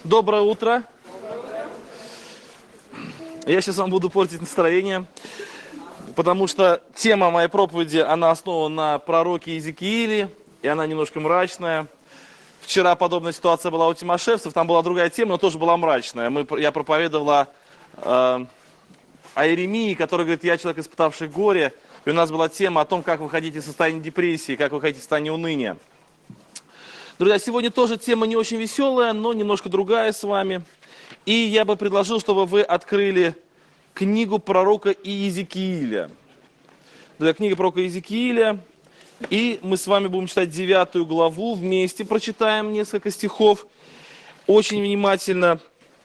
Доброе утро. Я сейчас вам буду портить настроение, потому что тема моей проповеди, она основана на пророке Иезекииле, и она немножко мрачная. Вчера подобная ситуация была у тимошевцев, там была другая тема, но тоже была мрачная. Я проповедовала о Иеремии, который говорит: я человек, испытавший горе, и у нас была тема о том, как выходить из состояния депрессии, как выходить из состояния уныния. Друзья, сегодня тоже тема не очень веселая, но немножко другая с вами. И я бы предложил, чтобы вы открыли книгу пророка Иезекииля. Друзья, книга пророка Иезекииля. И мы с вами будем читать 9 главу вместе. Прочитаем несколько стихов. Очень внимательно.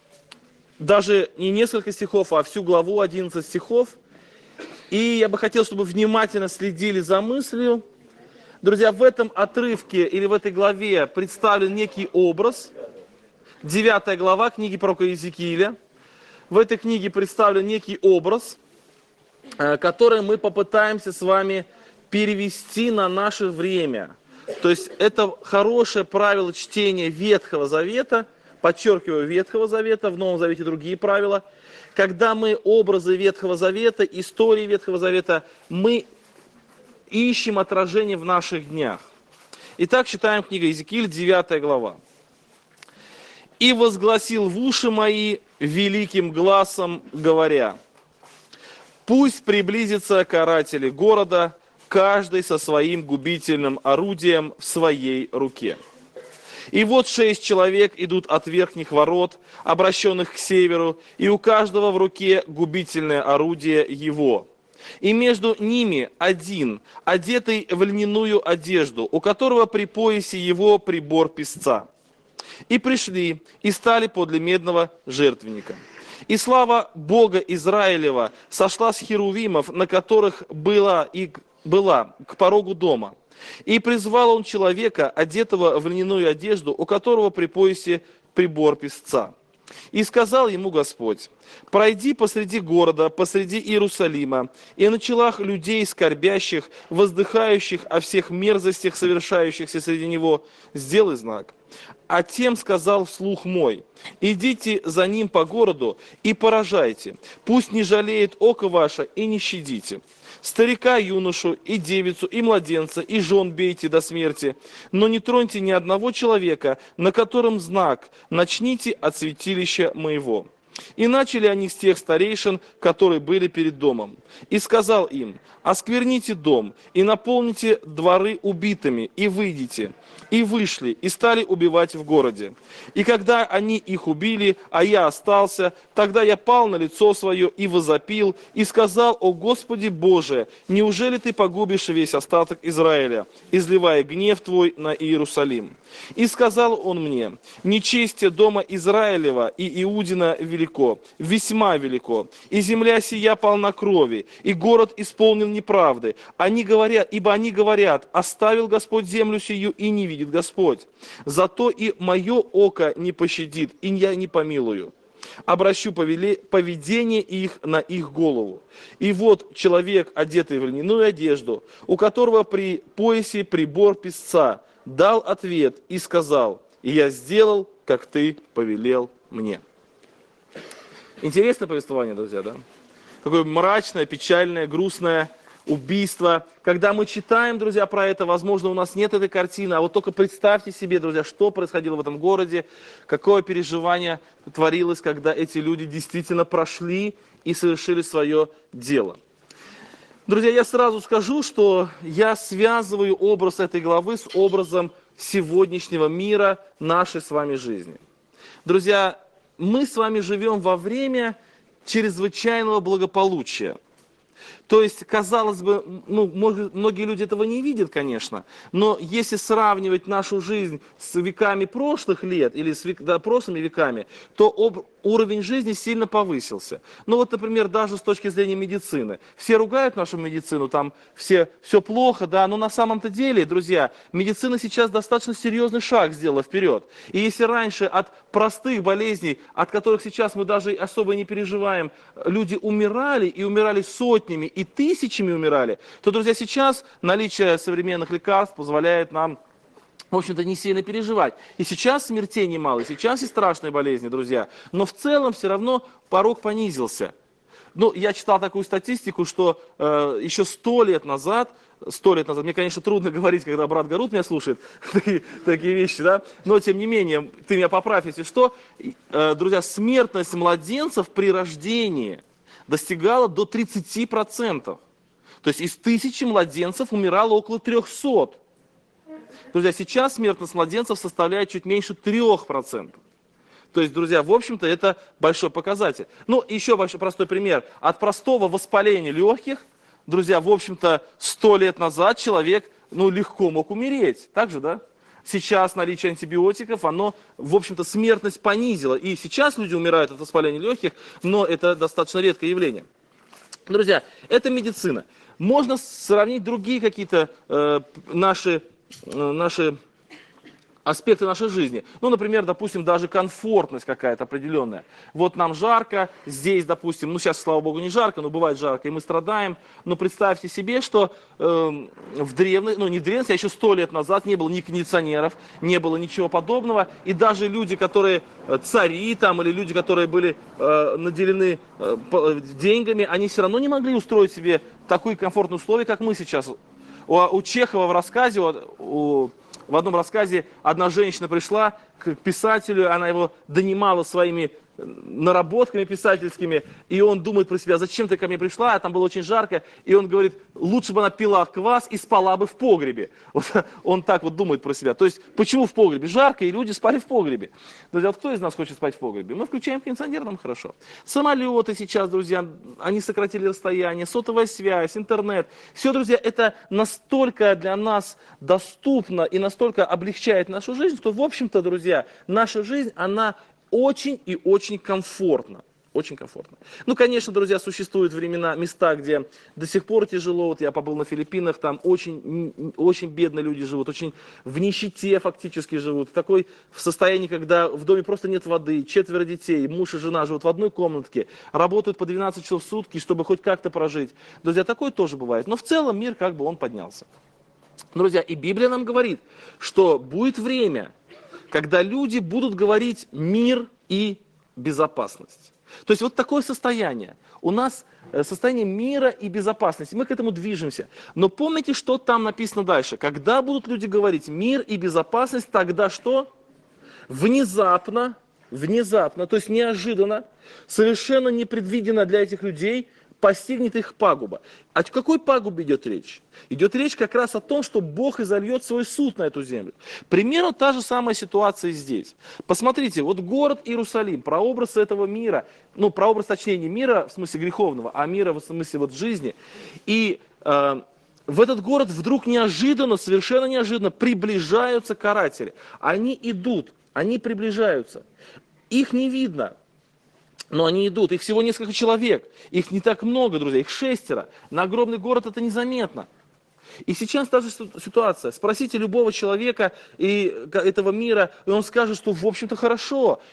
Даже не несколько стихов, а всю главу, 11 стихов. И я бы хотел, чтобы внимательно следили за мыслью. Друзья, в этом отрывке или в этой главе представлен некий образ. 9 глава книги пророка Иезекииля. В этой книге представлен некий образ, который мы попытаемся с вами перевести на наше время. То есть это хорошее правило чтения Ветхого Завета, подчеркиваю, Ветхого Завета, в Новом Завете другие правила. Когда мы образы Ветхого Завета, истории Ветхого Завета, мы ищем отражение в наших днях. Итак, читаем книгу Иезекииль, 9 глава. «И возгласил в уши мои великим гласом, говоря: пусть приблизятся каратели города, каждый со своим губительным орудием в своей руке. И вот 6 человек идут от верхних ворот, обращенных к северу, и у каждого в руке губительное орудие его. И между ними один, одетый в льняную одежду, у которого при поясе его прибор песца. И пришли, и стали подле медного жертвенника. И слава Бога Израилева сошла с херувимов, на которых была к порогу дома. И призвал он человека, одетого в льняную одежду, у которого при поясе прибор песца. И сказал ему Господь: пройди посреди города, посреди Иерусалима, и на челах людей скорбящих, воздыхающих о всех мерзостях, совершающихся среди него, сделай знак. А тем сказал вслух мой: идите за ним по городу и поражайте, пусть не жалеет око ваше и не щадите. Старика, юношу, и девицу, и младенца, и жен бейте до смерти, но не троньте ни одного человека, на котором знак, начните от святилища моего». И начали они с тех старейшин, которые были перед домом. И сказал им: оскверните дом, и наполните дворы убитыми, и выйдите. И вышли, и стали убивать в городе. И когда они их убили, а я остался, тогда я пал на лицо свое и возопил, и сказал: о Господи Боже, неужели ты погубишь весь остаток Израиля, изливая гнев твой на Иерусалим? И сказал он мне: нечестие дома Израилева и Иудина велико, весьма велико, и земля сия полна крови, и город исполнен неправды. Ибо они говорят: оставил Господь землю сию, и не видит Господь. Зато и мое око не пощадит, и я не помилую. Обращу поведение их на их голову. И вот человек, одетый в льняную одежду, у которого при поясе прибор песца, дал ответ и сказал: и я сделал, как ты повелел мне». Интересное повествование, друзья, да? Такое мрачное, печальное, грустное убийство. Когда мы читаем, друзья, про это, возможно, у нас нет этой картины, а вот только представьте себе, друзья, что происходило в этом городе, какое переживание творилось, когда эти люди действительно прошли и совершили свое дело. Друзья, я сразу скажу, что я связываю образ этой главы с образом сегодняшнего мира нашей с вами жизни. Друзья, мы с вами живем во время чрезвычайного благополучия. То есть, казалось бы, многие люди этого не видят, конечно, но если сравнивать нашу жизнь с веками прошлых лет или с прошлыми веками, то уровень жизни сильно повысился. Ну вот, например, даже с точки зрения медицины. Все ругают нашу медицину, там все плохо, да, но на самом-то деле, друзья, медицина сейчас достаточно серьезный шаг сделала вперед. И если раньше от простых болезней, от которых сейчас мы даже особо не переживаем, люди умирали и умирали сотнями и тысячами умирали, то, друзья, сейчас наличие современных лекарств позволяет нам в общем-то, не сильно переживать. И сейчас смертей немало, и сейчас и страшные болезни, друзья. Но в целом все равно порог понизился. Ну, я читал такую статистику, что еще 100 лет назад, мне, конечно, трудно говорить, когда брат Гарут меня слушает, такие вещи, да, но, тем не менее, ты меня поправь, если что, друзья, смертность младенцев при рождении достигала до 30%. То есть из 1000 младенцев умирало около 300. Друзья, сейчас смертность младенцев составляет чуть меньше 3%. То есть, друзья, в общем-то, это большой показатель. Ну, еще большой простой пример. От простого воспаления легких, друзья, в общем-то, 100 лет назад человек, легко мог умереть. Так же, да? Сейчас наличие антибиотиков, оно, в общем-то, смертность понизило. И сейчас люди умирают от воспаления легких, но это достаточно редкое явление. Друзья, это медицина. Можно сравнить другие какие-то наши аспекты нашей жизни. Ну, например, допустим, даже комфортность какая-то определенная. Вот нам жарко, здесь, допустим, сейчас, слава богу, не жарко, но бывает жарко, и мы страдаем. Но представьте себе, что в древности, не в древности, а еще 100 лет назад не было ни кондиционеров, не было ничего подобного. И даже люди, которые цари там, или люди, которые были наделены деньгами, они все равно не могли устроить себе такие комфортные условия, как мы сейчас. У Чехова в рассказе, в одном рассказе одна женщина пришла к писателю, она его донимала своими наработками писательскими, и он думает про себя: зачем ты ко мне пришла, а там было очень жарко, и он говорит: лучше бы она пила квас и спала бы в погребе. Вот он так вот думает про себя. То есть, почему в погребе? Жарко, и люди спали в погребе. Друзья, вот кто из нас хочет спать в погребе? Мы включаем кондиционер, нам хорошо. Самолеты сейчас, друзья, они сократили расстояние, сотовая связь, интернет. Все, друзья, это настолько для нас доступно и настолько облегчает нашу жизнь, что, в общем-то, друзья, наша жизнь, она очень и очень комфортно. Очень комфортно. Ну, конечно, друзья, существуют места, где до сих пор тяжело. Вот я побыл на Филиппинах, там очень бедные люди живут, очень в нищете фактически живут. В состоянии, когда в доме просто нет воды, 4 детей, муж и жена живут в одной комнатке, работают по 12 часов в сутки, чтобы хоть как-то прожить. Друзья, такое тоже бывает. Но в целом мир он поднялся. Друзья, и Библия нам говорит, что будет время, когда люди будут говорить мир и безопасность. То есть вот такое состояние. У нас состояние мира и безопасности. Мы к этому движемся. Но помните, что там написано дальше? Когда будут люди говорить мир и безопасность, тогда что? Внезапно, то есть неожиданно, совершенно непредвиденно для этих людей постигнет их пагуба. О какой пагубе идет речь? Идет речь как раз о том, что Бог изольет свой суд на эту землю. Примерно та же самая ситуация здесь. Посмотрите, вот город Иерусалим, прообраз этого мира, прообраз, точнее, не мира в смысле греховного, а мира в смысле жизни. И в этот город вдруг совершенно неожиданно приближаются каратели. Они идут, они приближаются. Их не видно. Но они идут, их всего несколько человек, их не так много, друзья, их 6. На огромный город это незаметно. И сейчас та же ситуация. Спросите любого человека этого мира, и он скажет, что в общем-то хорошо.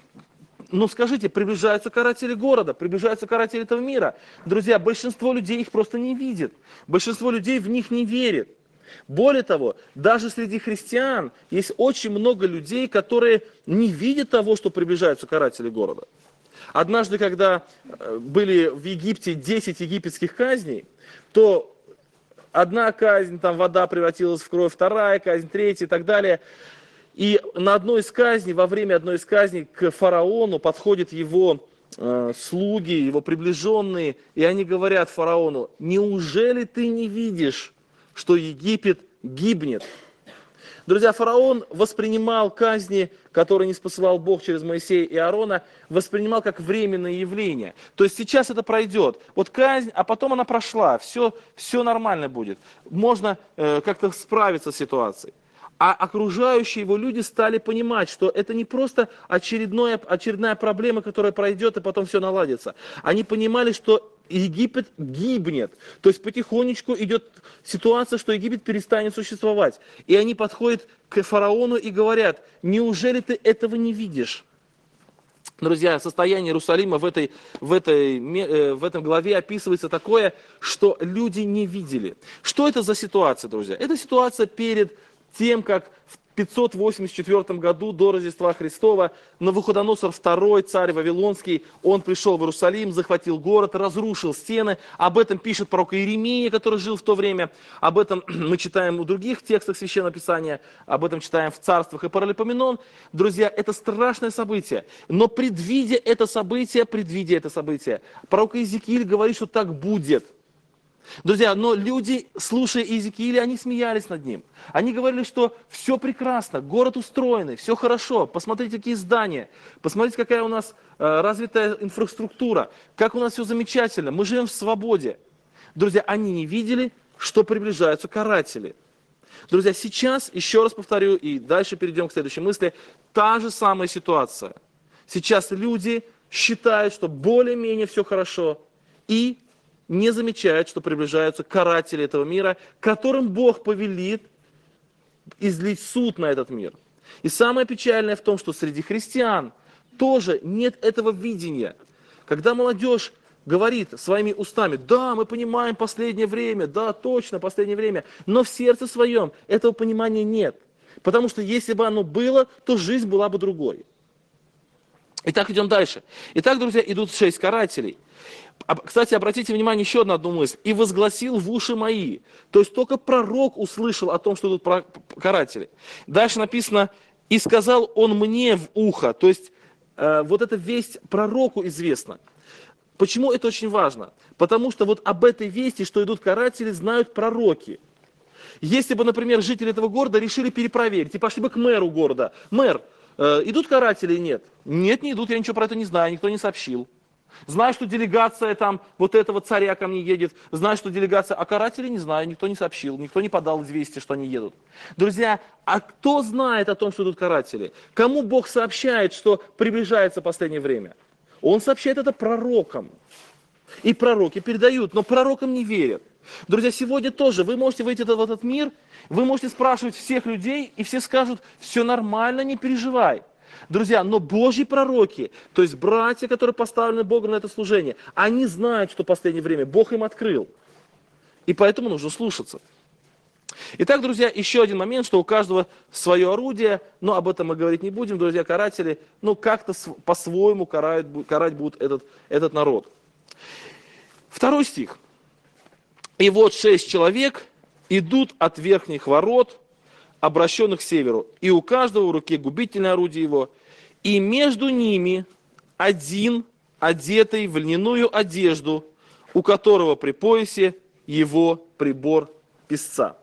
Но скажите, приближаются каратели города, приближаются каратели этого мира. Друзья, большинство людей их просто не видит. Большинство людей в них не верит. Более того, даже среди христиан есть очень много людей, которые не видят того, что приближаются каратели города. Однажды, когда были в Египте 10 египетских казней, то одна казнь, там вода превратилась в кровь, вторая казнь, третья и так далее. И во время одной из казней к фараону подходят его слуги, его приближенные, и они говорят фараону: неужели ты не видишь, что Египет гибнет? Друзья, фараон воспринимал казни, которые ниспосылал Бог через Моисея и Аарона, воспринимал как временное явление. То есть сейчас это пройдет. Вот казнь, а потом она прошла, все нормально будет. Можно как-то справиться с ситуацией. А окружающие его люди стали понимать, что это не просто очередная проблема, которая пройдет, и потом все наладится. Они понимали, что Египет гибнет. То есть потихонечку идет ситуация, что Египет перестанет существовать. И они подходят к фараону и говорят: неужели ты этого не видишь? Друзья, состояние Иерусалима в этом главе описывается такое, что люди не видели. Что это за ситуация, друзья? Это ситуация перед тем, как 584 году до Рождества Христова Навуходоносор II, царь Вавилонский, он пришел в Иерусалим, захватил город, разрушил стены. Об этом пишет пророк Иеремия, который жил в то время. Об этом мы читаем в других текстах Священного Писания, об этом читаем в Царствах и Паралипоменон. Друзья, это страшное событие. Но предвидя это событие, пророк Иезекииль говорит, что так будет. Друзья, но люди, слушая Иезекииля, они смеялись над ним. Они говорили, что все прекрасно, город устроенный, все хорошо, посмотрите, какие здания, посмотрите, какая у нас развитая инфраструктура, как у нас все замечательно, мы живем в свободе. Друзья, они не видели, что приближаются каратели. Друзья, сейчас, еще раз повторю, и дальше перейдем к следующей мысли, та же самая ситуация. Сейчас люди считают, что более-менее все хорошо, и не замечают, что приближаются каратели этого мира, которым Бог повелит излить суд на этот мир. И самое печальное в том, что среди христиан тоже нет этого видения. Когда молодежь говорит своими устами, да, мы понимаем последнее время, да, точно последнее время, но в сердце своем этого понимания нет. Потому что если бы оно было, то жизнь была бы другой. Итак, идем дальше. Итак, друзья, идут 6 карателей. Кстати, обратите внимание еще на одну мысль. «И возгласил в уши мои». То есть только пророк услышал о том, что идут каратели. Дальше написано, «И сказал он мне в ухо». То есть вот эта весть пророку известна. Почему это очень важно? Потому что вот об этой вести, что идут каратели, знают пророки. Если бы, например, жители этого города решили перепроверить и пошли бы к мэру города. Мэр, идут каратели или нет? Нет, не идут, я ничего про это не знаю, никто не сообщил. Знаю, что делегация там вот этого царя ко мне едет. Знаю, что делегация, а карателей не знаю, никто не сообщил, никто не подал известие, что они едут. Друзья, а кто знает о том, что идут каратели? Кому Бог сообщает, что приближается последнее время? Он сообщает это пророкам. И пророки передают, но пророкам не верят. Друзья, сегодня тоже вы можете выйти в этот мир, вы можете спрашивать всех людей, и все скажут, все нормально, не переживай. Друзья, но Божьи пророки, то есть братья, которые поставлены Богом на это служение, они знают, что в последнее время Бог им открыл. И поэтому нужно слушаться. Итак, друзья, еще один момент, что у каждого свое орудие, но об этом мы говорить не будем, друзья, каратели, как-то по-своему карать будут этот народ. 2 стих. «И вот 6 человек идут от верхних ворот, обращенных к северу, и у каждого в руке губительное орудие его, и между ними один, одетый в льняную одежду, у которого при поясе его прибор песца».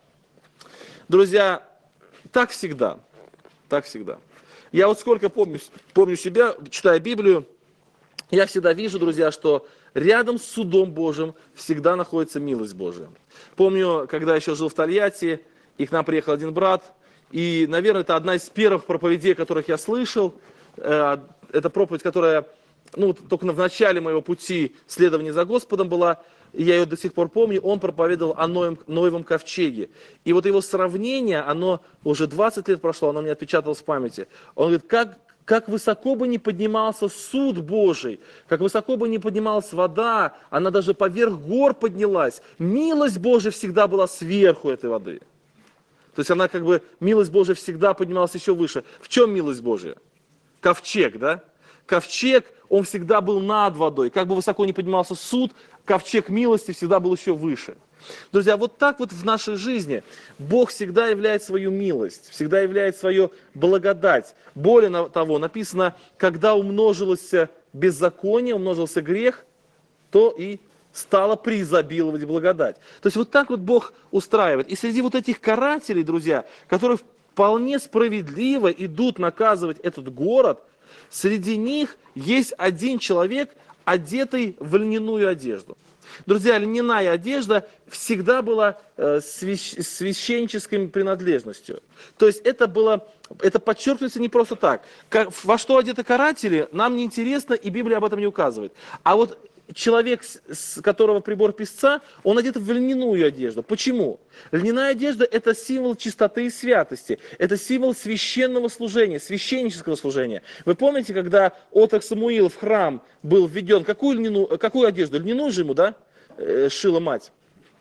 Друзья, так всегда, так всегда. Я вот сколько помню себя, читая Библию, я всегда вижу, друзья, что рядом с судом Божьим всегда находится милость Божия. Помню, когда еще жил в Тольятти, и к нам приехал один брат, и, наверное, это одна из первых проповедей, которых я слышал. Это проповедь, которая, только в начале моего пути следования за Господом была, и я ее до сих пор помню. Он проповедовал о Ноевом ковчеге. И вот его сравнение, оно уже 20 лет прошло, оно мне отпечаталось в памяти. Он говорит, как высоко бы ни поднимался суд Божий, как высоко бы ни поднималась вода, она даже поверх гор поднялась, милость Божия всегда была сверху этой воды. То есть она милость Божия всегда поднималась еще выше. В чем милость Божия? Ковчег, да? Ковчег, он всегда был над водой. Как бы высоко ни поднимался суд, ковчег милости всегда был еще выше. Друзья, вот так вот в нашей жизни Бог всегда являет свою милость, всегда являет свою благодать. Более того, написано, когда умножилось беззаконие, умножился грех, то и стало преизобиловать благодать. То есть вот так вот Бог устраивает. И среди вот этих карателей, друзья, которые вполне справедливо идут наказывать этот город, среди них есть один человек, одетый в льняную одежду. Друзья, льняная одежда всегда была священнической принадлежностью. То есть это подчеркивается не просто так. Во что одеты каратели, нам не интересно, и Библия об этом не указывает. А вот человек, с которого прибор песца, он одет в льняную одежду. Почему? Льняная одежда – это символ чистоты и святости. Это символ священного служения, священнического служения. Вы помните, когда отрок Самуил в храм был введен, какую одежду? Льняную же ему, да, шила мать.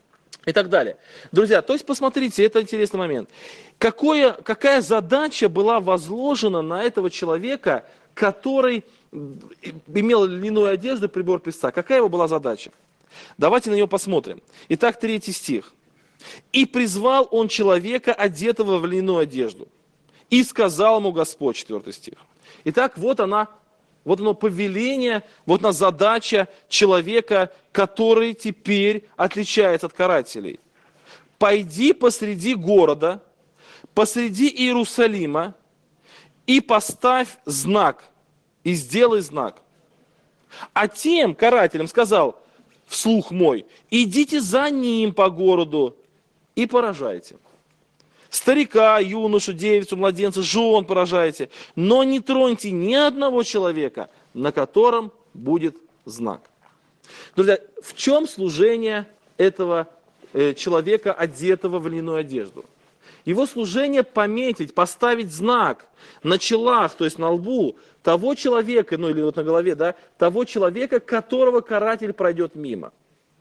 и так далее. Друзья, то есть посмотрите, это интересный момент. Какая задача была возложена на этого человека, который имел льняную одежду, прибор песца? Какая его была задача? Давайте на нее посмотрим. Итак, 3 стих. «И призвал он человека, одетого в льняную одежду, и сказал ему Господь», 4 стих. Итак, вот оно повеление, вот она задача человека, который теперь отличается от карателей. «Пойди посреди города, посреди Иерусалима, и поставь знак, и сделай знак». А тем карателям сказал вслух мой: «Идите за ним по городу и поражайте. Старика, юношу, девицу, младенца, жен поражайте, но не троньте ни одного человека, на котором будет знак». Друзья, в чем служение этого человека, одетого в льняную одежду? Его служение пометить, поставить знак на челах, то есть на лбу того человека, ну или вот на голове, да, того человека, которого каратель пройдет мимо.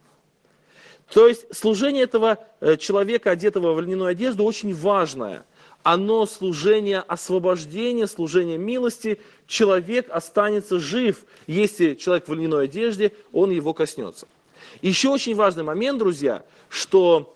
То есть служение этого человека, одетого в льняную одежду, очень важное. Оно служение освобождения, служение милости. Человек останется жив, если человек в льняной одежде, он его коснется. Еще очень важный момент, друзья, что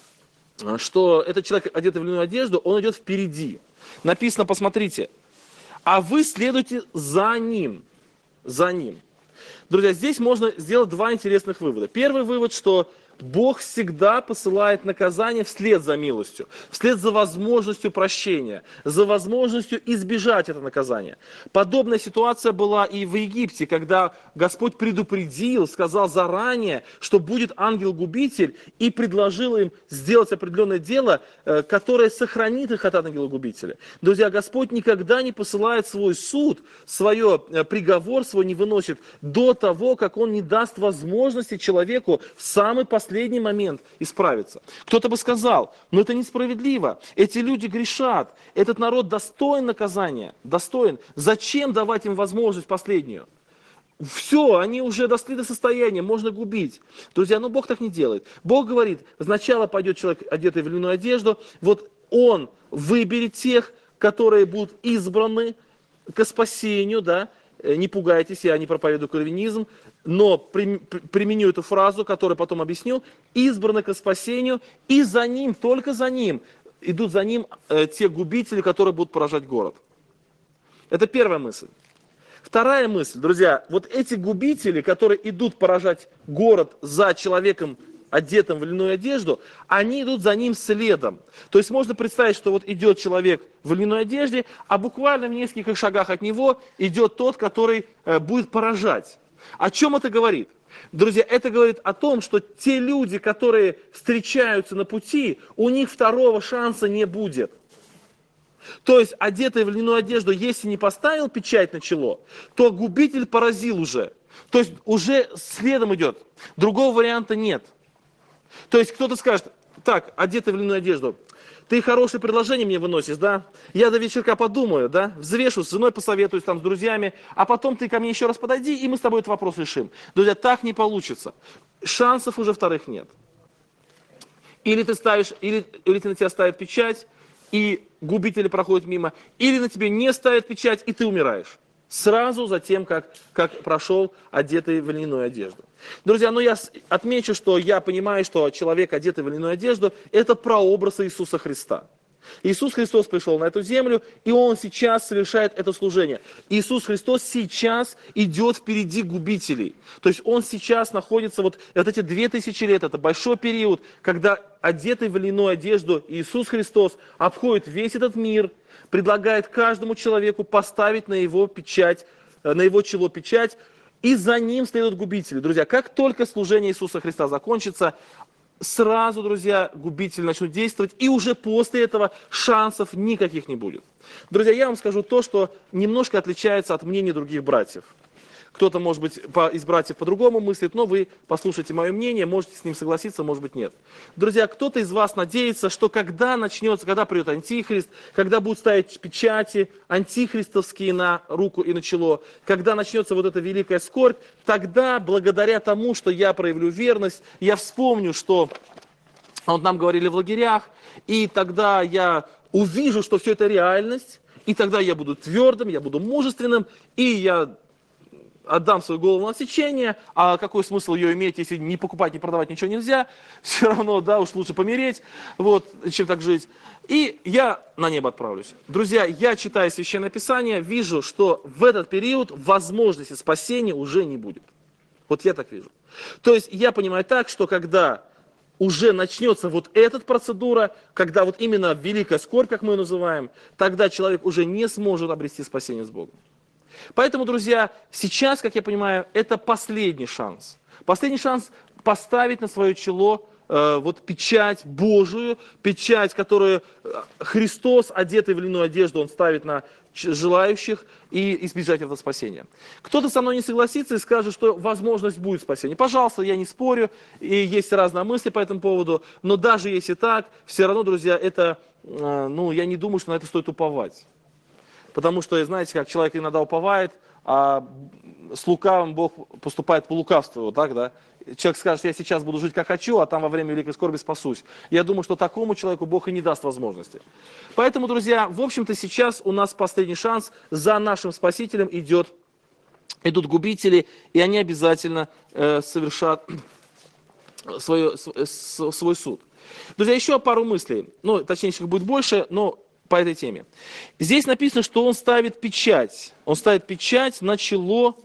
этот человек, одетый в льняную одежду, он идет впереди. Написано, посмотрите, «А вы следуйте за ним». За ним. Друзья, здесь можно сделать 2 интересных вывода. Первый вывод, что Бог всегда посылает наказание вслед за милостью, вслед за возможностью прощения, за возможностью избежать этого наказания. Подобная ситуация была и в Египте, когда Господь предупредил, сказал заранее, что будет ангел-губитель, и предложил им сделать определенное дело, которое сохранит их от ангела-губителя. Друзья, Господь никогда не посылает свой суд, свой приговор свой не выносит до того, как Он не даст возможности человеку в самый последний момент исправиться. Кто-то бы сказал: но это несправедливо, эти люди грешат, этот народ достоин наказания, достоин. Зачем давать им возможность последнюю? Все, они уже дошли до состояния, можно губить. Друзья, но Бог так не делает. Бог говорит: сначала пойдет человек, одетый в льняную одежду, вот он выберет тех, которые будут избраны ко спасению, да. Не пугайтесь, я не проповедую кальвинизм, но применю эту фразу, которую потом объясню. Избраны ко спасению, и за ним, только за ним, идут за ним те губители, которые будут поражать город. Это первая мысль. Вторая мысль, друзья, вот эти губители, которые идут поражать город за человеком, одетым в льняную одежду, они идут за ним следом. То есть можно представить, что вот идет человек в льняной одежде, а буквально в нескольких шагах от него идет тот, который будет поражать. О чем это говорит? Друзья, это говорит о том, что те люди, которые встречаются на пути, у них второго шанса не будет. То есть, одетый в льняную одежду, если не поставил печать на чело, то губитель поразил уже. То есть, уже следом идет. Другого варианта нет. То есть, кто-то скажет: так, одетый в льняную одежду, ты хорошее предложение мне выносишь, да? Я до вечерка подумаю, да? Взвешу, с женой посоветуюсь, там, с друзьями, а потом ты ко мне еще раз подойди, и мы с тобой этот вопрос решим. Друзья, так не получится. Шансов уже вторых нет. Или ты ставишь, или на тебя ставят печать, и губители проходят мимо, или на тебе не ставят печать, и ты умираешь. Сразу за тем, как прошел одетый в льняную одежду. Друзья, я отмечу, что я понимаю, что человек, одетый в льняную одежду, это прообраз Иисуса Христа. Иисус Христос пришел на эту землю, и Он сейчас совершает это служение. Иисус Христос сейчас идет впереди губителей. То есть Он сейчас находится, вот эти 2000 лет, это большой период, когда одетый в льняную одежду Иисус Христос обходит весь этот мир, предлагает каждому человеку поставить на его печать, на его чело печать, и за ним следуют губители. Друзья, как только служение Иисуса Христа закончится, сразу, друзья, губители начнут действовать, и уже после этого шансов никаких не будет. Друзья, я вам скажу то, что немножко отличается от мнений других братьев. Кто-то, может быть, из братьев по-другому мыслит, но вы послушайте мое мнение, можете с ним согласиться, может быть, нет. Друзья, кто-то из вас надеется, что когда придет Антихрист, когда будут ставить печати антихристовские на руку и на чело, когда начнется вот эта великая скорбь, тогда, благодаря тому, что я проявлю верность, я вспомню, что вот нам говорили в лагерях, и тогда я увижу, что все это реальность, и тогда я буду твердым, я буду мужественным, и я отдам свою голову на отсечение, а какой смысл ее иметь, если не покупать, не продавать ничего нельзя, все равно, да, уж лучше помереть, вот, чем так жить. И я на небо отправлюсь. Друзья, я читаю Священное Писание, вижу, что в этот период возможности спасения уже не будет. Вот я так вижу. То есть я понимаю так, что когда уже начнется вот эта процедура, когда вот именно великая скорбь, как мы ее называем, тогда человек уже не сможет обрести спасение с Богом. Поэтому, друзья, сейчас, как я понимаю, это последний шанс. Последний шанс поставить на свое чело вот печать Божию, печать, которую Христос, одетый в льняную одежду, Он ставит на желающих и избежать этого спасения. Кто-то со мной не согласится и скажет, что возможность будет спасения. Пожалуйста, я не спорю, и есть разные мысли по этому поводу, но даже если так, все равно, друзья, это, я не думаю, что на это стоит уповать. Потому что, знаете, как человек иногда уповает, а с лукавым Бог поступает по лукавству, вот так, да? Человек скажет, я сейчас буду жить как хочу, а там во время великой скорби спасусь. Я думаю, что такому человеку Бог и не даст возможности. Поэтому, друзья, в общем-то сейчас у нас последний шанс. За нашим Спасителем идут губители, и они обязательно совершат свой суд. Друзья, еще пару мыслей. Точнее, их будет больше, но по этой теме. Здесь написано, что он ставит печать. Он ставит печать на челах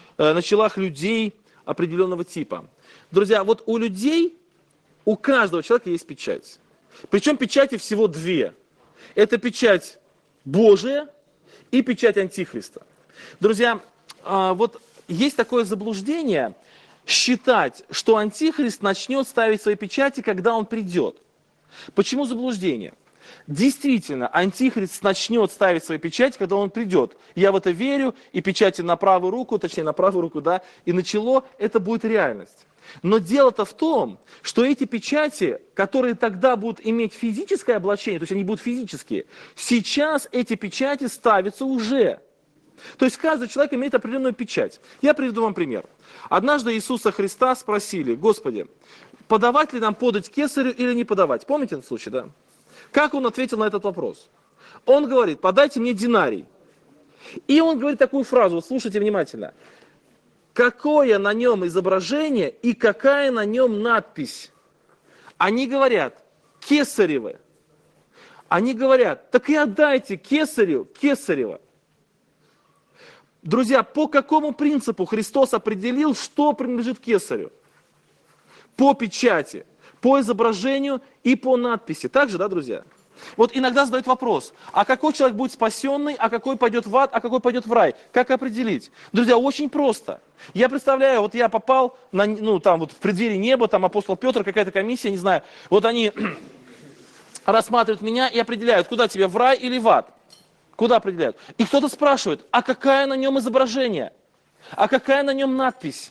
людей определенного типа. Друзья, вот у людей, у каждого человека есть печать. Причем печати всего две. Это печать Божия и печать Антихриста. Друзья, вот есть такое заблуждение считать, что Антихрист начнет ставить свои печати, когда он придет. Почему заблуждение? Действительно, Антихрист начнет ставить свои печати, когда он придет. Я в это верю, и печати на правую руку, точнее на правую руку, да, и на чело, это будет реальность. Но дело-то в том, что эти печати, которые тогда будут иметь физическое облачение, то есть они будут физические, сейчас эти печати ставятся уже. То есть каждый человек имеет определенную печать. Я приведу вам пример. Однажды Иисуса Христа спросили: Господи, подавать ли нам подать кесарю или не подавать? Помните этот случай, да? Как он ответил на этот вопрос? Он говорит: подайте мне динарий. И он говорит такую фразу, вот слушайте внимательно. Какое на нем изображение и какая на нем надпись? Они говорят: кесаревы. Они говорят: так и отдайте кесарю кесарево. Друзья, по какому принципу Христос определил, что принадлежит кесарю? По печати, по изображению и по надписи. Так же, да, друзья? Вот иногда задают вопрос: а какой человек будет спасенный, а какой пойдет в ад, а какой пойдет в рай? Как определить? Друзья, очень просто. Я представляю, вот я попал в преддверии неба, там апостол Петр, какая-то комиссия, не знаю. Вот они рассматривают меня и определяют, куда тебе, в рай или в ад. Куда определяют? И кто-то спрашивает: а какая на нем изображение? А какая на нем надпись?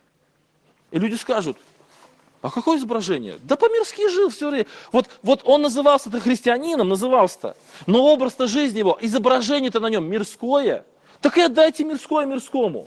И люди скажут: а какое изображение? Да по-мирски жил все время. Вот он назывался-то христианином, назывался-то. Но образ-то жизни его, изображение-то на нем мирское. Так и отдайте мирское мирскому.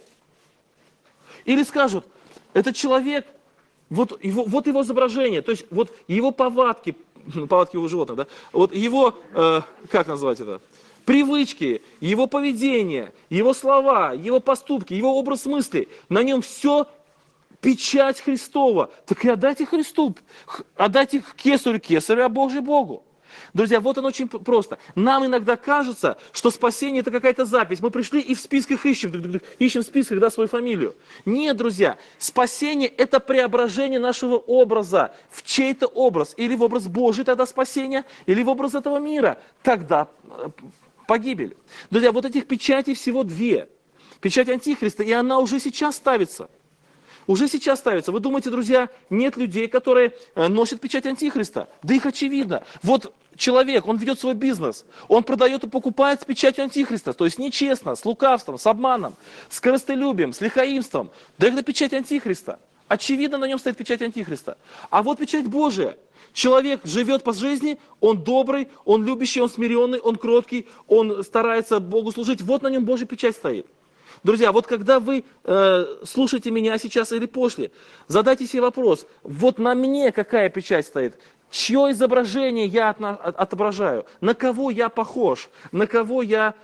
Или скажут: этот человек, вот его изображение, то есть вот его повадки его животных, да, вот его, как назвать это? Привычки, его поведение, его слова, его поступки, его образ мысли, на нем все печать Христова. Так и отдайте Христу, отдайте кесарю, а Божий Богу. Друзья, вот оно очень просто. Нам иногда кажется, что спасение это какая-то запись. Мы пришли и в списках ищем в списках, да, свою фамилию. Нет, друзья, спасение это преображение нашего образа в чей-то образ. Или в образ Божий тогда спасение, или в образ этого мира. Тогда погибель. Друзья, вот этих печатей всего две. Печать Антихриста, и она уже сейчас ставится. Уже сейчас ставится. Вы думаете, друзья, нет людей, которые носят печать Антихриста? Да их очевидно. Вот человек, он ведет свой бизнес, он продает и покупает с печатью Антихриста, то есть нечестно, с лукавством, с обманом, с корыстолюбием, с лихаимством. Да это печать Антихриста. Очевидно, на нем стоит печать Антихриста. А вот печать Божия. Человек живет по жизни, он добрый, он любящий, он смиренный, он кроткий, он старается Богу служить. Вот на нем Божья печать стоит. Друзья, вот когда вы слушаете меня сейчас или после, задайте себе вопрос: вот на мне какая печать стоит? чье изображение я отображаю, на кого я похож, на кого я,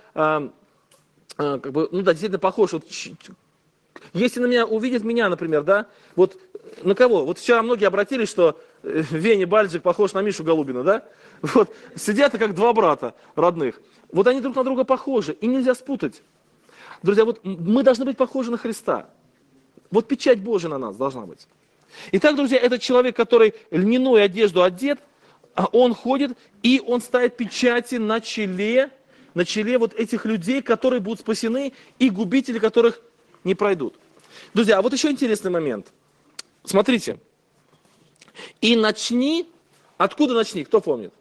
как бы, ну да, действительно похож. Вот, если на меня увидит меня, например, да, вот на кого? Вот вчера многие обратились, что Веня Бальджик похож на Мишу Голубина, да? Вот сидят как два брата родных. Вот они друг на друга похожи, и нельзя спутать. Друзья, вот мы должны быть похожи на Христа. Вот печать Божия на нас должна быть. Итак, друзья, этот человек, который льняную одежду одет, он ходит и он ставит печати на челе вот этих людей, которые будут спасены, и губители, которых не пройдут. Друзья, а вот еще интересный момент. Смотрите. И начни, откуда начни, кто помнит?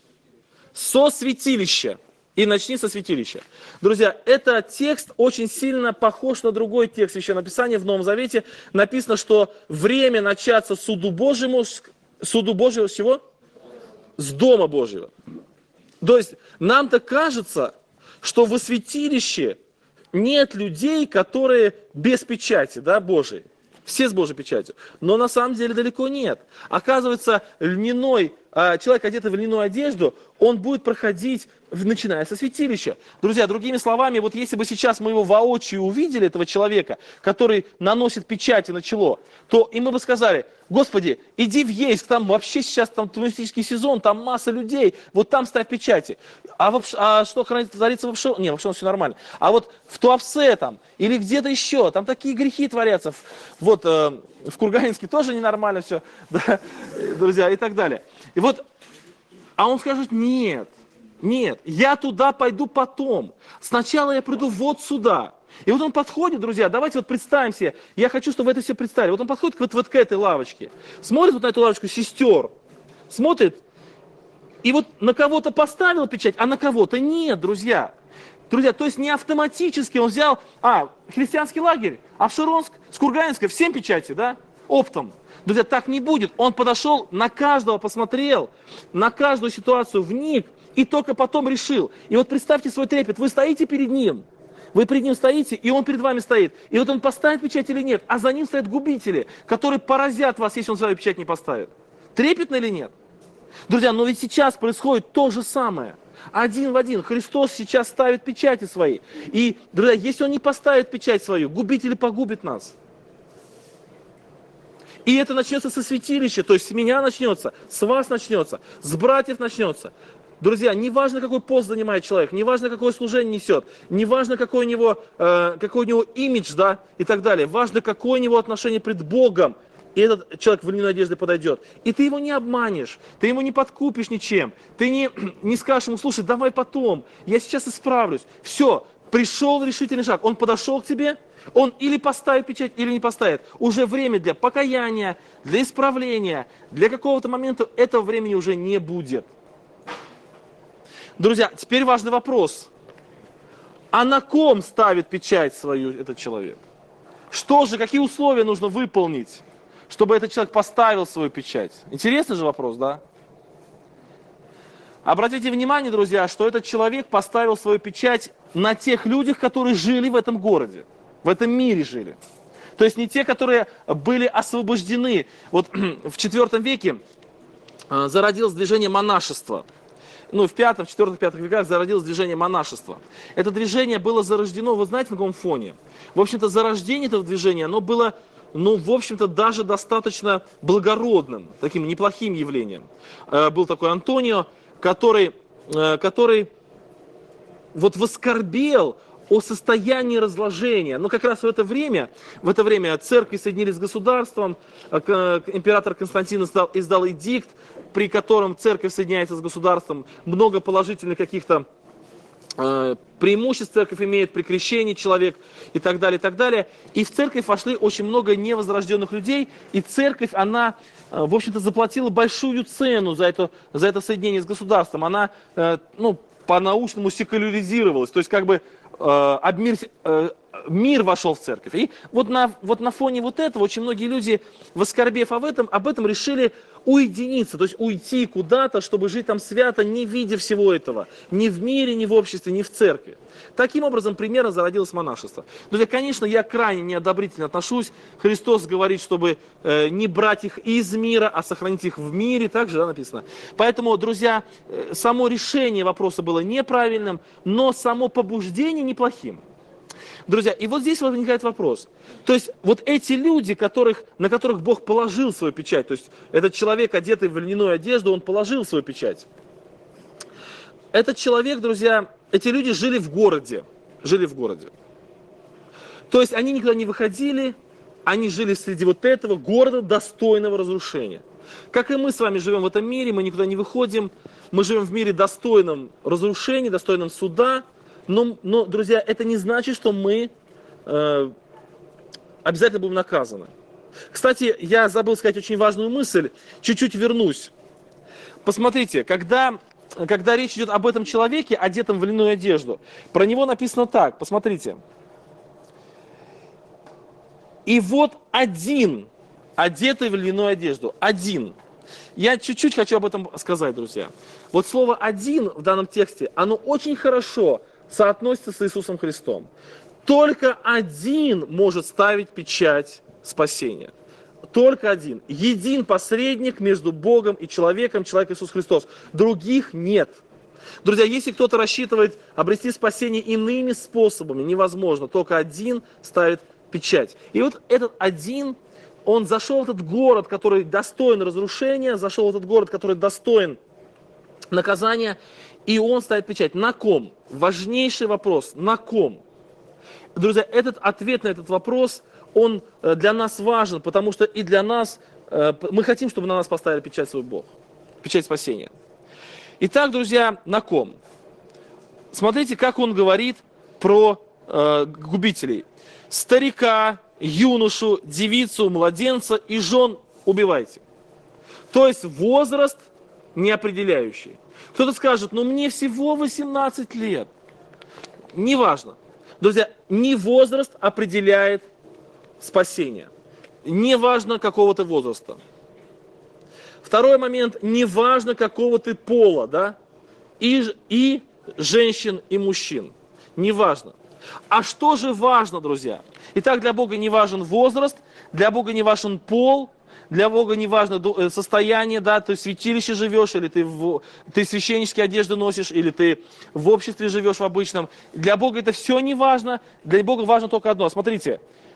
Со святилища. И начни со святилища. Друзья, этот текст очень сильно похож на другой текст Священного Писания в Новом Завете. Написано, что время начаться суду Божьему с чего? С Дома Божьего. То есть нам-то кажется, что во святилище нет людей, которые без печати, да, Божией. Все с Божьей печатью. Но на самом деле далеко нет. Оказывается, человек, одетый в льняную одежду, он будет проходить, начиная со святилища. Друзья, другими словами, вот если бы сейчас мы его воочию увидели, этого человека, который наносит печати на чело, то и мы бы сказали: Господи, иди в Ейск, там вообще сейчас там туристический сезон, там масса людей, вот там ставь печати. А что творится в Авшероне? Не, в Авшероне все нормально. А вот в Туапсе там, или где-то еще, там такие грехи творятся. Вот в Курганинске тоже ненормально все, да, друзья, и так далее. И вот, а он скажет: нет, я туда пойду потом. Сначала я приду вот сюда. И вот он подходит, друзья, давайте вот представим себе, я хочу, чтобы вы это все представили. Вот он подходит вот к этой лавочке, смотрит вот на эту лавочку сестер, смотрит, и вот на кого-то поставил печать, а на кого-то нет, друзья. Друзья, то есть не автоматически он взял, христианский лагерь, Авшеронск, с Курганинска, всем печати, да, оптом. Друзья, так не будет. Он подошел, на каждого посмотрел, на каждую ситуацию вник, и только потом решил. И вот представьте свой трепет, вы стоите перед ним, вы перед ним стоите, и он перед вами стоит. И вот он поставит печать или нет, а за ним стоят губители, которые поразят вас, если он свою печать не поставит. Трепетно или нет? Друзья, но ведь сейчас происходит то же самое. Один в один. Христос сейчас ставит печати свои. И, друзья, если он не поставит печать свою, губитель погубит нас. И это начнется со святилища, то есть с меня начнется, с вас начнется, с братьев начнется. Друзья, не важно, какой пост занимает человек, не важно, какое служение несет, не важно, какой у него имидж, да, и так далее. Важно, какое у него отношение пред Богом. И этот человек в льняной одежде подойдет. И ты его не обманешь, ты ему не подкупишь ничем. Ты не скажешь ему: слушай, давай потом, я сейчас исправлюсь. Все, пришел решительный шаг. Он подошел к тебе, он или поставит печать, или не поставит. Уже время для покаяния, для исправления, для какого-то момента этого времени уже не будет. Друзья, теперь важный вопрос. А на ком ставит печать свою этот человек? Что же, какие условия нужно выполнить, чтобы этот человек поставил свою печать? Интересный же вопрос, да? Обратите внимание, друзья, что этот человек поставил свою печать на тех людях, которые жили в этом городе, в этом мире жили. То есть не те, которые были освобождены. Вот в IV веке зародилось движение монашества. В V, IV, V веках зародилось движение монашества. Это движение было зарождено, вы знаете, на каком фоне? В общем-то, зарождение этого движения, оно было, в общем-то, даже достаточно благородным, таким неплохим явлением. Был такой Антонио, который вот воскорбел о состоянии разложения. Но как раз в это время церкви соединились с государством, император Константин издал эдикт, при котором церковь соединяется с государством, много положительных каких-то преимуществ церковь имеет при крещении человек и так далее, и так далее. И в церковь вошли очень много невозрожденных людей, и церковь, она, в общем-то, заплатила большую цену за это соединение с государством. Она, по-научному секуляризировалась, то есть как бы мир вошел в церковь. И вот на фоне вот этого очень многие люди, воскорбев об этом решили уединиться, то есть уйти куда-то, чтобы жить там свято, не видя всего этого, ни в мире, ни в обществе, ни в церкви. Таким образом, примерно зародилось монашество. Друзья, конечно, я крайне неодобрительно отношусь. Христос говорит, чтобы не брать их из мира, а сохранить их в мире, так же написано. Поэтому, друзья, само решение вопроса было неправильным, но само побуждение неплохим. Друзья, и вот здесь возникает вопрос. То есть вот эти люди, на которых Бог положил свою печать, то есть этот человек, одетый в льняную одежду, он положил свою печать. Этот человек, друзья, эти люди жили в городе. То есть они никуда не выходили, они жили среди вот этого города, достойного разрушения. Как и мы с вами живем в этом мире, мы никуда не выходим, мы живем в мире достойном разрушения, достойном суда. Но, друзья, это не значит, что мы обязательно будем наказаны. Кстати, я забыл сказать очень важную мысль, чуть-чуть вернусь. Посмотрите, когда речь идет об этом человеке, одетом в льняную одежду, про него написано так, посмотрите. И вот один, одетый в льняную одежду, один. Я чуть-чуть хочу об этом сказать, друзья. Вот слово «один» в данном тексте, оно очень хорошо соотносится с Иисусом Христом. Только один может ставить печать спасения. Только один. Един посредник между Богом и человеком, человек Иисус Христос. Других нет. Друзья, если кто-то рассчитывает обрести спасение иными способами, невозможно. Только один ставит печать. И вот этот один, он зашел в этот город, который достоин разрушения, зашел в этот город, который достоин наказания, и он ставит печать. На ком? Важнейший вопрос. На ком? Друзья, ответ на этот вопрос, он для нас важен, потому что и для нас, мы хотим, чтобы на нас поставили печать свой Бог, печать спасения. Итак, друзья, на ком? Смотрите, как он говорит про губителей. Старика, юношу, девицу, младенца и жен убивайте. То есть возраст не определяющий. Кто-то скажет, мне всего 18 лет. Неважно. Друзья, не возраст определяет спасение. Неважно какого ты возраста. Второй момент, неважно какого ты пола, да? И женщин, и мужчин. Неважно. А что же важно, друзья? Итак, для Бога не важен возраст, для Бога не важен пол, для Бога не важно состояние, да, ты в святилище живешь, или ты священнические одежды носишь, или ты в обществе живешь в обычном. Для Бога это все не важно, для Бога важно только одно. Смотрите,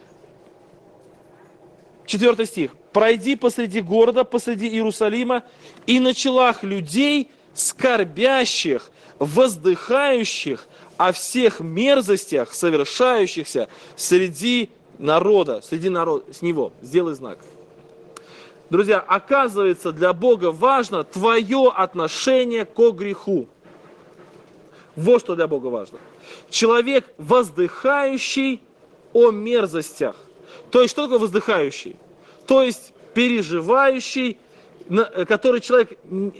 4 стих. «Пройди посреди города, посреди Иерусалима, и на челах людей, скорбящих, воздыхающих о всех мерзостях, совершающихся среди народа, с него, сделай знак». Друзья, оказывается, для Бога важно твое отношение к греху. Вот что для Бога важно. Человек, воздыхающий о мерзостях. То есть, что такое воздыхающий? То есть, переживающий, который человек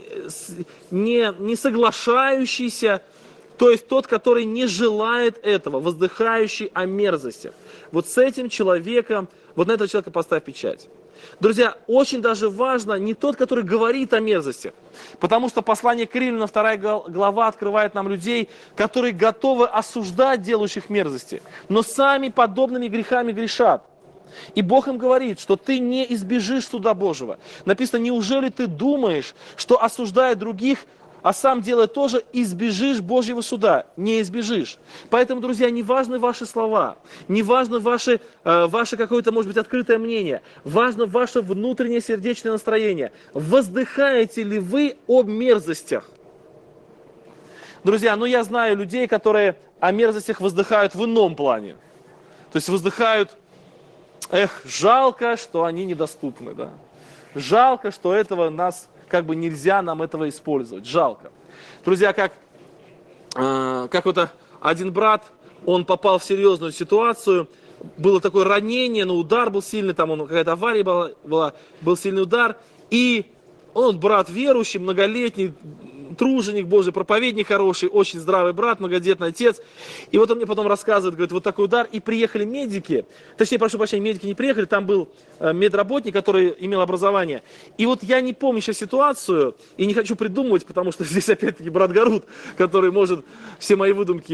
не соглашающийся, то есть тот, который не желает этого, воздыхающий о мерзостях. Вот с этим человеком, вот на этого человека поставь печать. Друзья, очень даже важно не тот, который говорит о мерзостях, потому что послание к Римлянам, 2 глава, открывает нам людей, которые готовы осуждать делающих мерзости, но сами подобными грехами грешат. И Бог им говорит, что ты не избежишь суда Божьего. Написано, неужели ты думаешь, что осуждая других, а сам делая тоже, избежишь Божьего суда? Не избежишь. Поэтому, друзья, не важны ваши слова, не важно ваше какое-то, может быть, открытое мнение, важно ваше внутреннее сердечное настроение. Воздыхаете ли вы о мерзостях? Друзья, я знаю людей, которые о мерзостях воздыхают в ином плане. То есть воздыхают, жалко, что они недоступны, да. Жалко, что этого нельзя нам этого использовать. Жалко. Друзья, как вот один брат, он попал в серьезную ситуацию, было такое ранение, но удар был сильный, там какая-то авария была, был сильный удар, и он брат верующий, многолетний, труженик Божий, проповедник хороший, очень здравый брат, многодетный отец. И вот он мне потом рассказывает, говорит, вот такой удар. И приехали медики, точнее, прошу прощения, медики не приехали, там был медработник, который имел образование. И вот я не помню сейчас ситуацию, и не хочу придумывать, потому что здесь опять-таки брат Гарут, который может все мои выдумки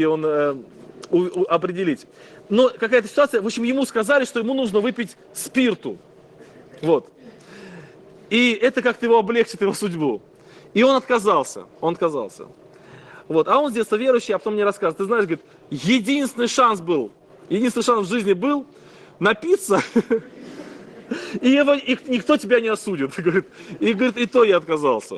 определить. Но какая-то ситуация, в общем, ему сказали, что ему нужно выпить спирту. Вот. И это как-то его облегчит, его судьбу. И он отказался. Вот. А он с детства верующий, а потом мне рассказывает, ты знаешь, говорит, единственный шанс в жизни был напиться, и никто тебя не осудит. И говорит, и то я отказался.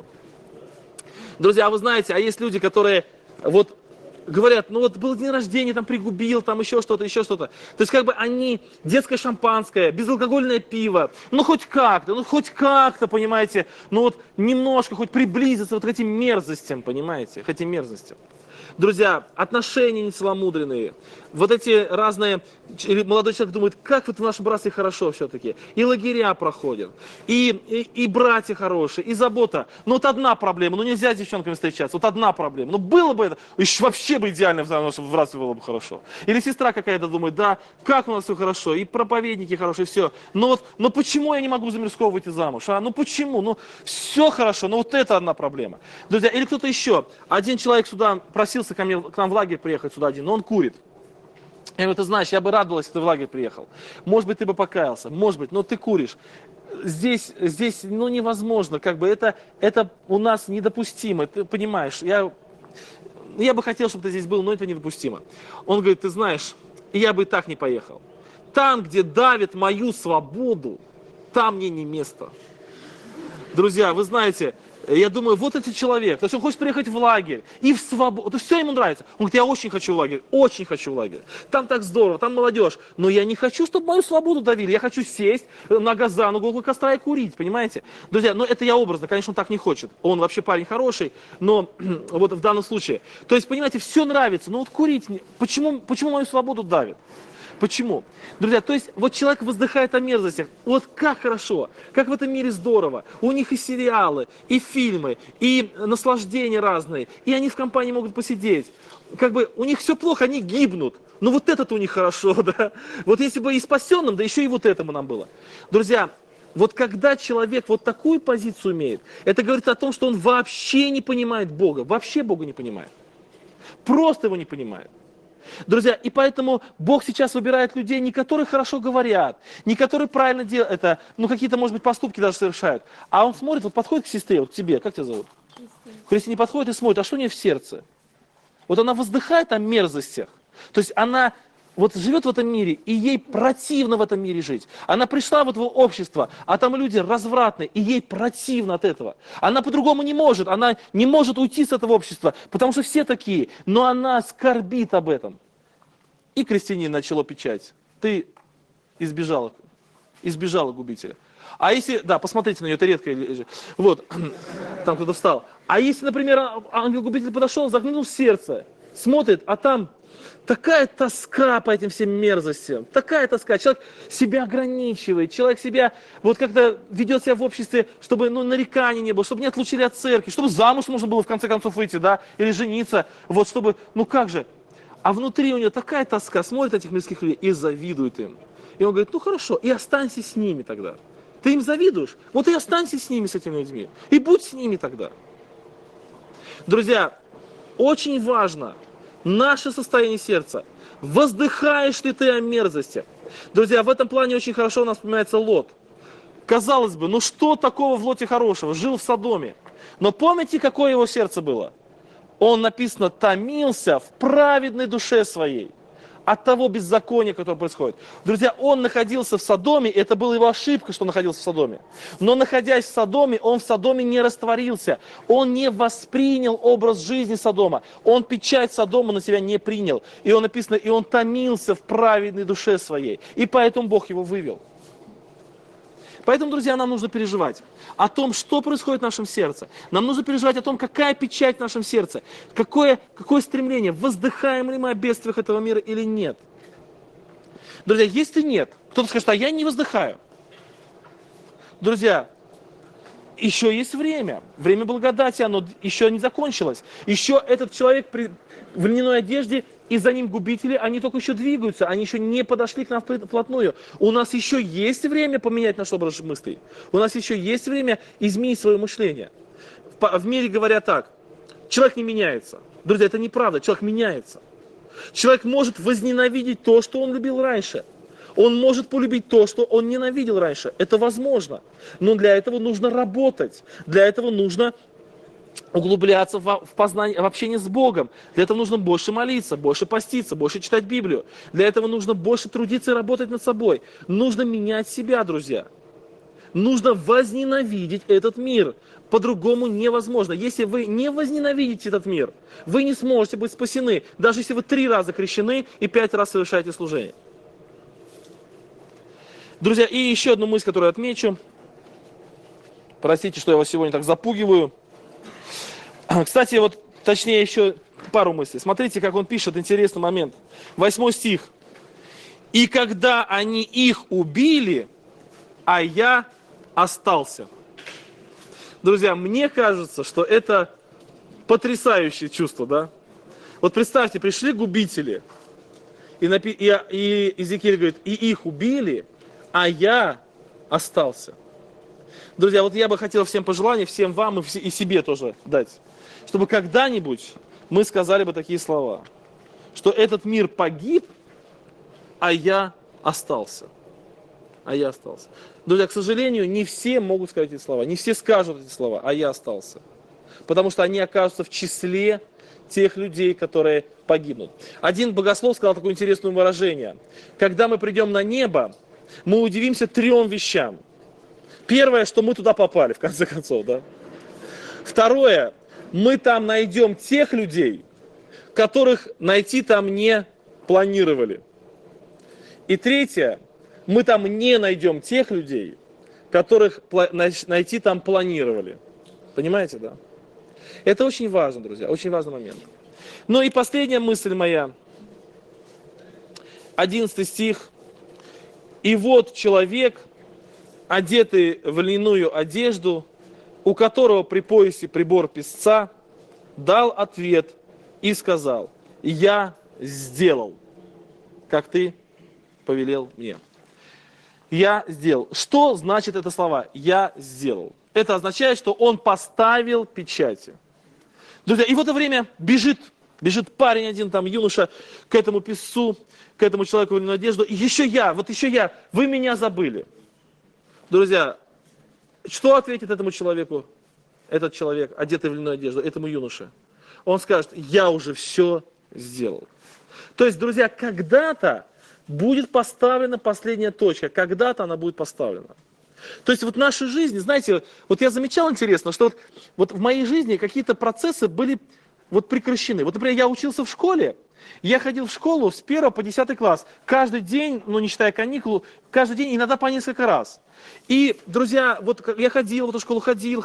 Друзья, вы знаете, а есть люди, которые вот говорят, ну вот был день рождения, там пригубил, там еще что-то. То есть как бы они, детское шампанское, безалкогольное пиво, ну хоть как-то, понимаете, ну вот немножко хоть приблизиться вот к этим мерзостям, понимаете, к этим мерзостям. Друзья, отношения нецеломудренные, вот эти разные, молодой человек думает, как вот в нашем братстве хорошо все-таки, и лагеря проходят, и братья хорошие, и забота. Но вот одна проблема, ну нельзя с девчонками встречаться, вот одна проблема, ну было бы это, еще вообще бы идеально в нашем братстве было бы хорошо. Или сестра какая-то думает, да, как у нас все хорошо, и проповедники хорошие, все, но почему я не могу за мирского выйти замуж, ну почему, ну все хорошо, но вот это одна проблема. Друзья, или кто-то еще, один человек сюда просился к нам в лагерь приехать сюда один, но он курит. Я говорю, ты знаешь, я бы радовалась, если ты в лагерь приехал. Может быть, ты бы покаялся, может быть, но ты куришь. Здесь ну, невозможно, как бы это у нас недопустимо, ты понимаешь, я бы хотел, чтобы ты здесь был, но это недопустимо. Он говорит, ты знаешь, я бы и так не поехал. Там, где давит мою свободу, там мне не место. Друзья, вы знаете, я думаю, вот этот человек, то есть он хочет приехать в лагерь и в свободу, то есть все ему нравится. Он говорит, я очень хочу в лагерь, там так здорово, там молодежь, но я не хочу, чтобы мою свободу давили, я хочу сесть нога за ногу около костра и курить, понимаете? Друзья, это я образно, конечно, он так не хочет, он вообще парень хороший, но вот в данном случае, то есть, понимаете, все нравится, но вот курить, почему мою свободу давит? Почему? Друзья, то есть вот человек воздыхает о мерзостях. Вот как хорошо, как в этом мире здорово. У них и сериалы, и фильмы, и наслаждения разные. И они в компании могут посидеть. Как бы у них все плохо, они гибнут. Но вот это-то у них хорошо, да. Вот если бы и спасенным, да еще и вот этому нам было. Друзья, вот когда человек вот такую позицию имеет, это говорит о том, что он вообще не понимает Бога. Вообще Бога не понимает. Просто его не понимает. Друзья, и поэтому Бог сейчас выбирает людей, не которые хорошо говорят, не которые правильно делают, это, какие-то, может быть, поступки даже совершают. А он смотрит, вот подходит к сестре, вот к тебе, как тебя зовут? Христине подходит и смотрит, а что у нее в сердце? Вот она воздыхает о мерзостях. То есть она вот живет в этом мире, и ей противно в этом мире жить. Она пришла в это общество, а там люди развратные, и ей противно от этого. Она по-другому не может, она не может уйти с этого общества, потому что все такие, но она скорбит об этом. И крестьянин начало печать. Ты избежала губителя. А если, да, посмотрите на нее, это редко, вот, там кто-то встал. А если, например, ангел-губитель подошел, заглянул в сердце, смотрит, а там такая тоска по этим всем мерзостям, такая тоска. Человек себя ограничивает, человек себя вот как-то ведет себя в обществе, чтобы нареканий не было, чтобы не отлучили от церкви, чтобы замуж можно было в конце концов выйти, да, или жениться, вот чтобы, как же. А внутри у него такая тоска, смотрит этих мирских людей и завидует им. И он говорит, хорошо, и останься с ними тогда. Ты им завидуешь? Вот и останься с ними, с этими людьми. И будь с ними тогда. Друзья, очень важно наше состояние сердца. Воздыхаешь ли ты о мерзости? Друзья, в этом плане очень хорошо у нас вспоминается Лот. Казалось бы, что такого в Лоте хорошего? Жил в Содоме. Но помните, какое его сердце было? Он, написано, томился в праведной душе своей от того беззакония, которое происходит. Друзья, он находился в Содоме, и это была его ошибка, что он находился в Содоме. Но находясь в Содоме, он в Содоме не растворился. Он не воспринял образ жизни Содома. Он печать Содома на себя не принял. И он написано, и он томился в праведной душе своей. И поэтому Бог его вывел. Поэтому, друзья, нам нужно переживать о том, что происходит в нашем сердце. Нам нужно переживать о том, какая печать в нашем сердце, какое стремление, воздыхаем ли мы о бедствиях этого мира или нет. Друзья, если нет, кто-то скажет, а я не воздыхаю. Друзья, еще есть время. Время благодати, оно еще не закончилось. Еще этот человек в льняной одежде, и за ним губители, они только еще двигаются, они еще не подошли к нам вплотную. У нас еще есть время поменять наш образ мыслей. У нас еще есть время изменить свое мышление. В мире говорят так: человек не меняется. Друзья, это неправда, человек меняется. Человек может возненавидеть то, что он любил раньше. Он может полюбить то, что он ненавидел раньше. Это возможно. Но для этого нужно работать. Для этого нужно углубляться в познание, в общение с Богом. Для этого нужно больше молиться, больше поститься, больше читать Библию. Для этого нужно больше трудиться и работать над собой. Нужно менять себя, друзья. Нужно возненавидеть этот мир. По-другому невозможно. Если вы не возненавидите этот мир, вы не сможете быть спасены, даже если вы 3 раза крещены и 5 раз совершаете служение. Друзья, и еще одну мысль, которую отмечу. Простите, что я вас сегодня так запугиваю. Кстати, вот точнее еще пару мыслей. Смотрите, как он пишет, интересный момент. 8 стих. «И когда они их убили, а я остался». Друзья, мне кажется, что это потрясающее чувство, да? Вот представьте, пришли губители, и Иезекииль говорит: «И их убили, а я остался». Друзья, вот я бы хотел всем пожеланий, всем вам и себе тоже дать, чтобы когда-нибудь мы сказали бы такие слова, что этот мир погиб, а я остался. А я остался. Друзья, к сожалению, не все могут сказать эти слова, не все скажут эти слова, а я остался. Потому что они окажутся в числе тех людей, которые погибнут. Один богослов сказал такое интересное выражение: когда мы придем на небо, мы удивимся 3 вещам. Первое, что мы туда попали, в конце концов, да. Второе, мы там найдем тех людей, которых найти там не планировали. И третье, мы там не найдем тех людей, которых найти там планировали. Понимаете, да? Это очень важно, друзья, очень важный момент. Ну и последняя мысль моя. 11 стих. «И вот человек, одетый в льняную одежду, у которого при поясе прибор песца, дал ответ и сказал: я сделал, как ты повелел мне». Я сделал. Что значит это слова? Я сделал. Это означает, что он поставил печати. Друзья, и в это время бежит парень один, там юноша, к этому песцу, к этому человеку в льняную одежду. И еще я, вы меня забыли. Друзья, что ответит этому человеку, этот человек, одетый в льняную одежду, этому юноше? Он скажет: я уже все сделал. То есть, друзья, когда-то будет поставлена последняя точка, когда-то она будет поставлена. То есть вот в нашей жизни, знаете, вот я замечал интересно, что вот в моей жизни какие-то процессы были вот прекращены. Вот, например, я учился в школе, я ходил в школу с 1 по 10 класс, каждый день, ну не считая каникул, каждый день, иногда по несколько раз. И, друзья, вот я ходил в эту школу, ходил,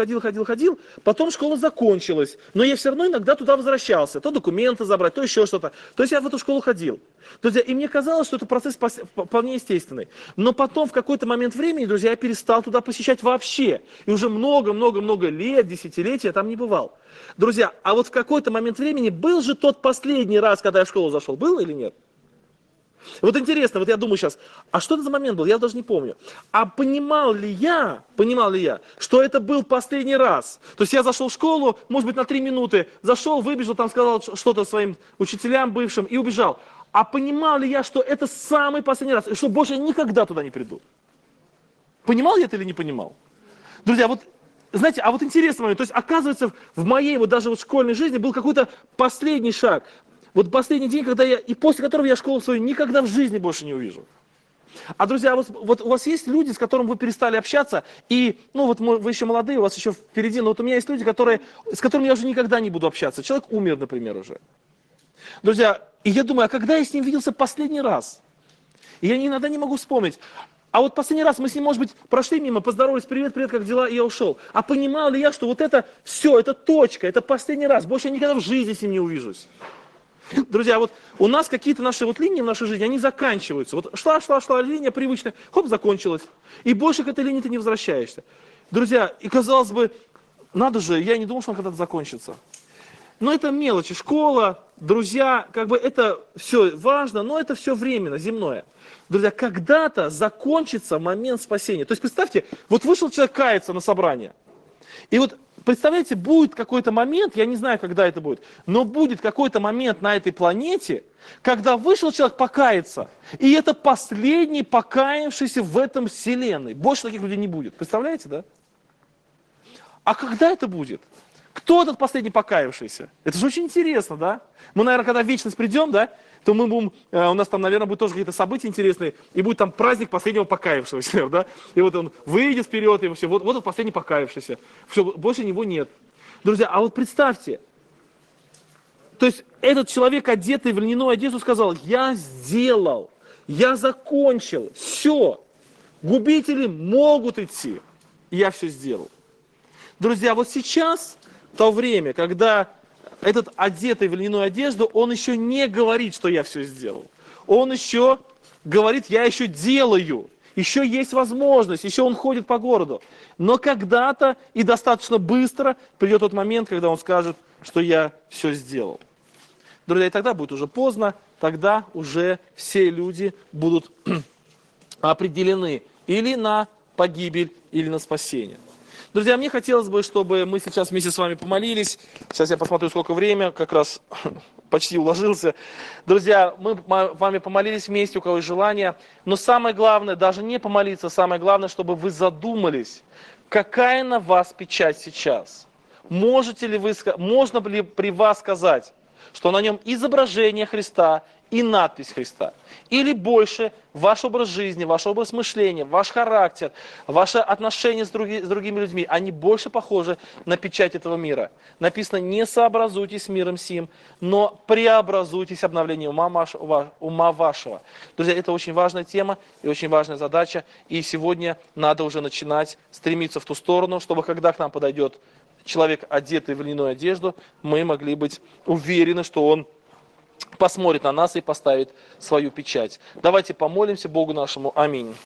потом школа закончилась, но я все равно иногда туда возвращался, то документы забрать, то еще что-то. То есть я в эту школу ходил. Друзья, и мне казалось, что это процесс вполне естественный. Но потом в какой-то момент времени, друзья, я перестал туда посещать вообще. И уже много-много-много лет, десятилетия я там не бывал. Друзья, а вот в какой-то момент времени был же тот последний раз, когда я в школу зашел, был или нет? Вот интересно, вот я думаю сейчас, а что это за момент был, я даже не помню. А понимал ли я, что это был последний раз? То есть я зашел в школу, может быть, на 3 минуты, зашел, выбежал, там сказал что-то своим учителям бывшим и убежал. А понимал ли я, что это самый последний раз, и что больше я никогда туда не приду? Понимал я это или не понимал? Друзья, вот знаете, а вот интересный момент, то есть оказывается в моей вот даже вот школьной жизни был какой-то последний шаг. Вот последний день, когда и после которого я школу свою никогда в жизни больше не увижу. А, друзья, вот у вас есть люди, с которыми вы перестали общаться, и, ну, вот вы еще молодые, у вас еще впереди, но вот у меня есть люди, с которыми я уже никогда не буду общаться. Человек умер, например, уже. Друзья, и я думаю, а когда я с ним виделся последний раз? И я иногда не могу вспомнить. А вот последний раз мы с ним, может быть, прошли мимо, поздоровались: привет, как дела, и я ушел. А понимал ли я, что вот это все, это точка, это последний раз, больше я никогда в жизни с ним не увижусь? Друзья, вот у нас какие-то наши вот линии в нашей жизни, они заканчиваются. Вот шла линия привычная, хоп, закончилась. И больше к этой линии ты не возвращаешься. Друзья, и казалось бы, надо же, я не думал, что он когда-то закончится. Но это мелочи, школа, друзья, как бы это все важно, но это все временно, земное. Друзья, когда-то закончится момент спасения. То есть представьте, вот вышел человек каяться на собрание. И вот представляете, будет какой-то момент, я не знаю, когда это будет, но будет какой-то момент на этой планете, когда вышел человек покаяться, и это последний покаявшийся в этом вселенной. Больше таких людей не будет. Представляете, да? А когда это будет? Кто этот последний покаявшийся? Это же очень интересно, да? Мы, наверное, когда в вечность придем, да, то мы будем, у нас там, наверное, будут тоже какие-то события интересные, и будет там праздник последнего покаявшегося, да? И вот он выйдет вперед, и все, вот он последний покаявшийся. Все, больше него нет. Друзья, а вот представьте, то есть этот человек, одетый в льняную одежду, сказал: я сделал, я закончил, все, губители могут идти, я все сделал. Друзья, вот сейчас то время, когда этот одетый в льняную одежду, он еще не говорит, что я все сделал. Он еще говорит: я еще делаю, еще есть возможность, еще он ходит по городу. Но когда-то и достаточно быстро придет тот момент, когда он скажет, что я все сделал. Друзья, и тогда будет уже поздно, тогда уже все люди будут определены или на погибель, или на спасение. Друзья, мне хотелось бы, чтобы мы сейчас вместе с вами помолились. Сейчас я посмотрю, сколько времени, как раз почти уложился. Друзья, мы с вами помолились вместе, у кого есть желание. Но самое главное, даже не помолиться, самое главное, чтобы вы задумались, какая на вас печать сейчас. Можно ли при вас сказать, что на нем изображение Христа и надпись Христа? Или больше ваш образ жизни, ваш образ мышления, ваш характер, ваши отношения с другими людьми, они больше похожи на печать этого мира. Написано: не сообразуйтесь с миром сим, но преобразуйтесь обновлением ума вашего. Друзья, это очень важная тема и очень важная задача. И сегодня надо уже начинать стремиться в ту сторону, чтобы когда к нам подойдет человек, одетый в льняную одежду, мы могли быть уверены, что он посмотрит на нас и поставит свою печать. Давайте помолимся Богу нашему. Аминь.